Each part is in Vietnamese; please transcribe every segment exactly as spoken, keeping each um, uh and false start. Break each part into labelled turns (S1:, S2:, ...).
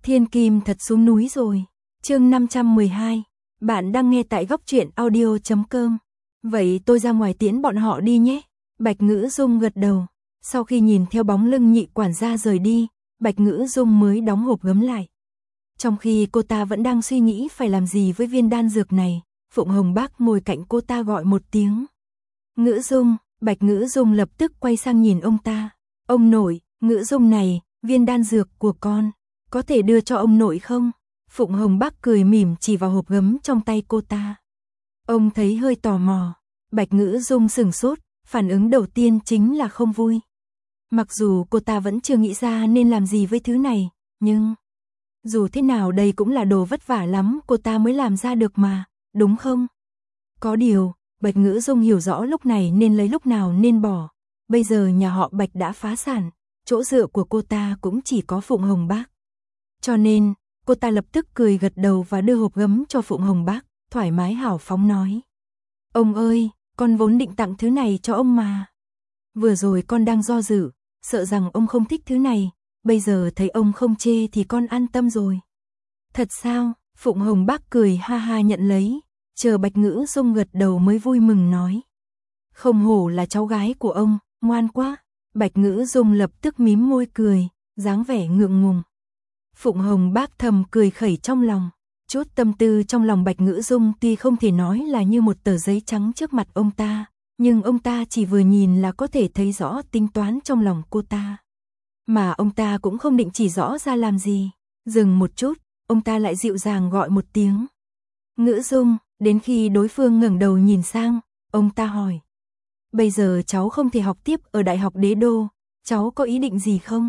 S1: Thiên Kim thật xuống núi rồi. Chương năm trăm mười hai. Bạn đang nghe tại góc truyện audio chấm com. Vậy tôi ra ngoài tiễn bọn họ đi nhé. Bạch Ngữ Dung gật đầu. Sau khi nhìn theo bóng lưng nhị quản gia rời đi, Bạch Ngữ Dung mới đóng hộp gấm lại. Trong khi cô ta vẫn đang suy nghĩ phải làm gì với viên đan dược này, Phụng Hồng Bác ngồi cạnh cô ta gọi một tiếng. Ngữ Dung. Bạch Ngữ Dung lập tức quay sang nhìn ông ta. Ông nội, Ngữ Dung này, viên đan dược của con, có thể đưa cho ông nội không? Phụng Hồng Bác cười mỉm chỉ vào hộp gấm trong tay cô ta. Ông thấy hơi tò mò. Bạch Ngữ Dung sửng sốt, phản ứng đầu tiên chính là không vui. Mặc dù cô ta vẫn chưa nghĩ ra nên làm gì với thứ này, nhưng dù thế nào đây cũng là đồ vất vả lắm cô ta mới làm ra được mà, đúng không? Có điều, Bạch Ngữ Dung hiểu rõ lúc này nên lấy lúc nào nên bỏ. Bây giờ nhà họ Bạch đã phá sản, chỗ dựa của cô ta cũng chỉ có Phụng Hồng Bác. Cho nên, cô ta lập tức cười gật đầu và đưa hộp gấm cho Phụng Hồng Bác, thoải mái hào phóng nói. Ông ơi, con vốn định tặng thứ này cho ông mà. Vừa rồi con đang do dự, sợ rằng ông không thích thứ này, bây giờ thấy ông không chê thì con an tâm rồi. Thật sao? Phụng Hồng Bác cười ha ha nhận lấy, chờ Bạch Ngữ Dung gật đầu mới vui mừng nói. Không hổ là cháu gái của ông, ngoan quá. Bạch Ngữ Dung lập tức mím môi cười, dáng vẻ ngượng ngùng. Phụng Hồng Bác thầm cười khẩy trong lòng. Chút tâm tư trong lòng Bạch Ngữ Dung tuy không thể nói là như một tờ giấy trắng trước mặt ông ta, nhưng ông ta chỉ vừa nhìn là có thể thấy rõ tính toán trong lòng cô ta. Mà ông ta cũng không định chỉ rõ ra làm gì. Dừng một chút, ông ta lại dịu dàng gọi một tiếng. Ngữ Dung. Đến khi đối phương ngẩng đầu nhìn sang, ông ta hỏi. Bây giờ cháu không thể học tiếp ở Đại học Đế Đô, cháu có ý định gì không?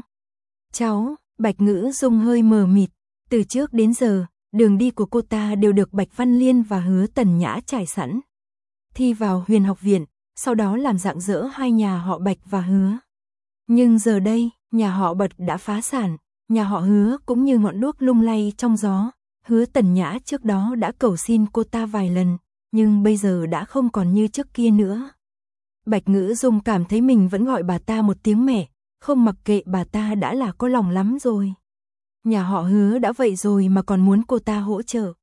S1: Cháu, Bạch Ngữ Dung hơi mờ mịt, từ trước đến giờ, đường đi của cô ta đều được Bạch Văn Liên và Hứa Tần Nhã trải sẵn. Thi vào Huyền Học Viện, sau đó làm rạng rỡ hai nhà họ Bạch và Hứa. Nhưng giờ đây, nhà họ Bạch đã phá sản, nhà họ Hứa cũng như ngọn đuốc lung lay trong gió. Hứa Tần Nhã trước đó đã cầu xin cô ta vài lần, nhưng bây giờ đã không còn như trước kia nữa. Bạch Ngữ Dung cảm thấy mình vẫn gọi bà ta một tiếng mẹ, không mặc kệ bà ta đã là có lòng lắm rồi. Nhà họ Hứa đã vậy rồi mà còn muốn cô ta hỗ trợ.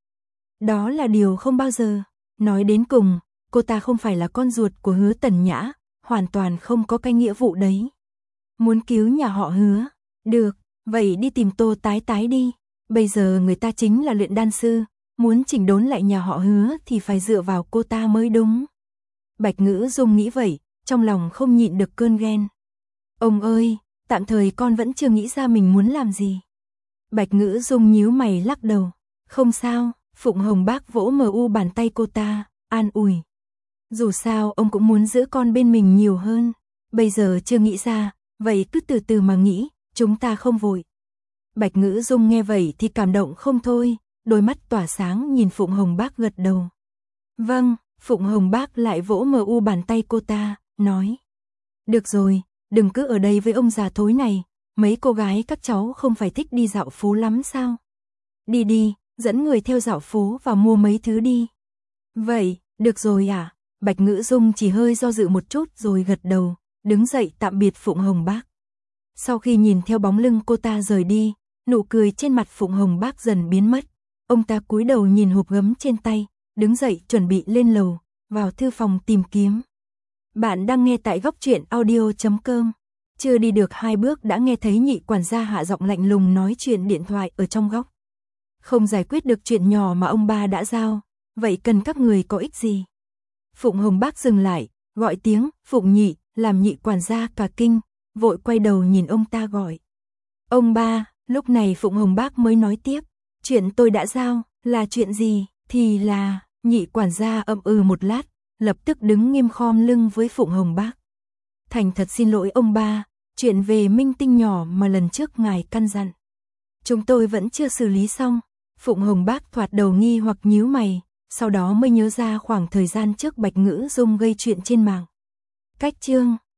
S1: Đó là điều không bao giờ. Nói đến cùng, cô ta không phải là con ruột của Hứa Tần Nhã, hoàn toàn không có cái nghĩa vụ đấy. Muốn cứu nhà họ Hứa, được, vậy đi tìm Tô Tái Tái đi. Bây giờ người ta chính là luyện đan sư, muốn chỉnh đốn lại nhà họ Hứa thì phải dựa vào cô ta mới đúng. Bạch Ngữ Dung nghĩ vậy, trong lòng không nhịn được cơn ghen. Ông ơi, tạm thời con vẫn chưa nghĩ ra mình muốn làm gì. Bạch Ngữ Dung nhíu mày lắc đầu. Không sao, Phụng Hồng Bác vỗ mờ u bàn tay cô ta, an ủi. Dù sao ông cũng muốn giữ con bên mình nhiều hơn. Bây giờ chưa nghĩ ra, vậy cứ từ từ mà nghĩ, chúng ta không vội. Bạch Ngữ Dung nghe vậy thì cảm động không thôi, đôi mắt tỏa sáng nhìn Phụng Hồng Bác gật đầu. Vâng, Phụng Hồng Bác lại vỗ mờ u bàn tay cô ta, nói. Được rồi, đừng cứ ở đây với ông già thối này, mấy cô gái các cháu không phải thích đi dạo phố lắm sao? Đi đi, dẫn người theo dạo phố và mua mấy thứ đi. Vậy, được rồi à? Bạch Ngữ Dung chỉ hơi do dự một chút rồi gật đầu, đứng dậy tạm biệt Phụng Hồng Bác. Sau khi nhìn theo bóng lưng cô ta rời đi, nụ cười trên mặt Phụng Hồng Bác dần biến mất. Ông ta cúi đầu nhìn hộp gấm trên tay, đứng dậy chuẩn bị lên lầu, vào thư phòng tìm kiếm. Bạn đang nghe tại góc truyện audio chấm com. Chưa đi được hai bước đã nghe thấy nhị quản gia hạ giọng lạnh lùng nói chuyện điện thoại ở trong góc. Không giải quyết được chuyện nhỏ mà ông ba đã giao, vậy cần các người có ích gì? Phụng Hồng Bác dừng lại, gọi tiếng Phụng Nhị, làm nhị quản gia cả kinh, vội quay đầu nhìn ông ta gọi. Ông ba. Lúc này Phụng Hồng Bác mới nói tiếp, chuyện tôi đã giao, là chuyện gì, thì là, nhị quản gia ậm ừ một lát, lập tức đứng nghiêm khom lưng với Phụng Hồng Bác. Thành thật xin lỗi ông ba, chuyện về minh tinh nhỏ mà lần trước ngài căn dặn. Chúng tôi vẫn chưa xử lý xong. Phụng Hồng Bác thoạt đầu nghi hoặc nhíu mày, sau đó mới nhớ ra khoảng thời gian trước Bạch Ngữ Dung gây chuyện trên mạng. Cách chương,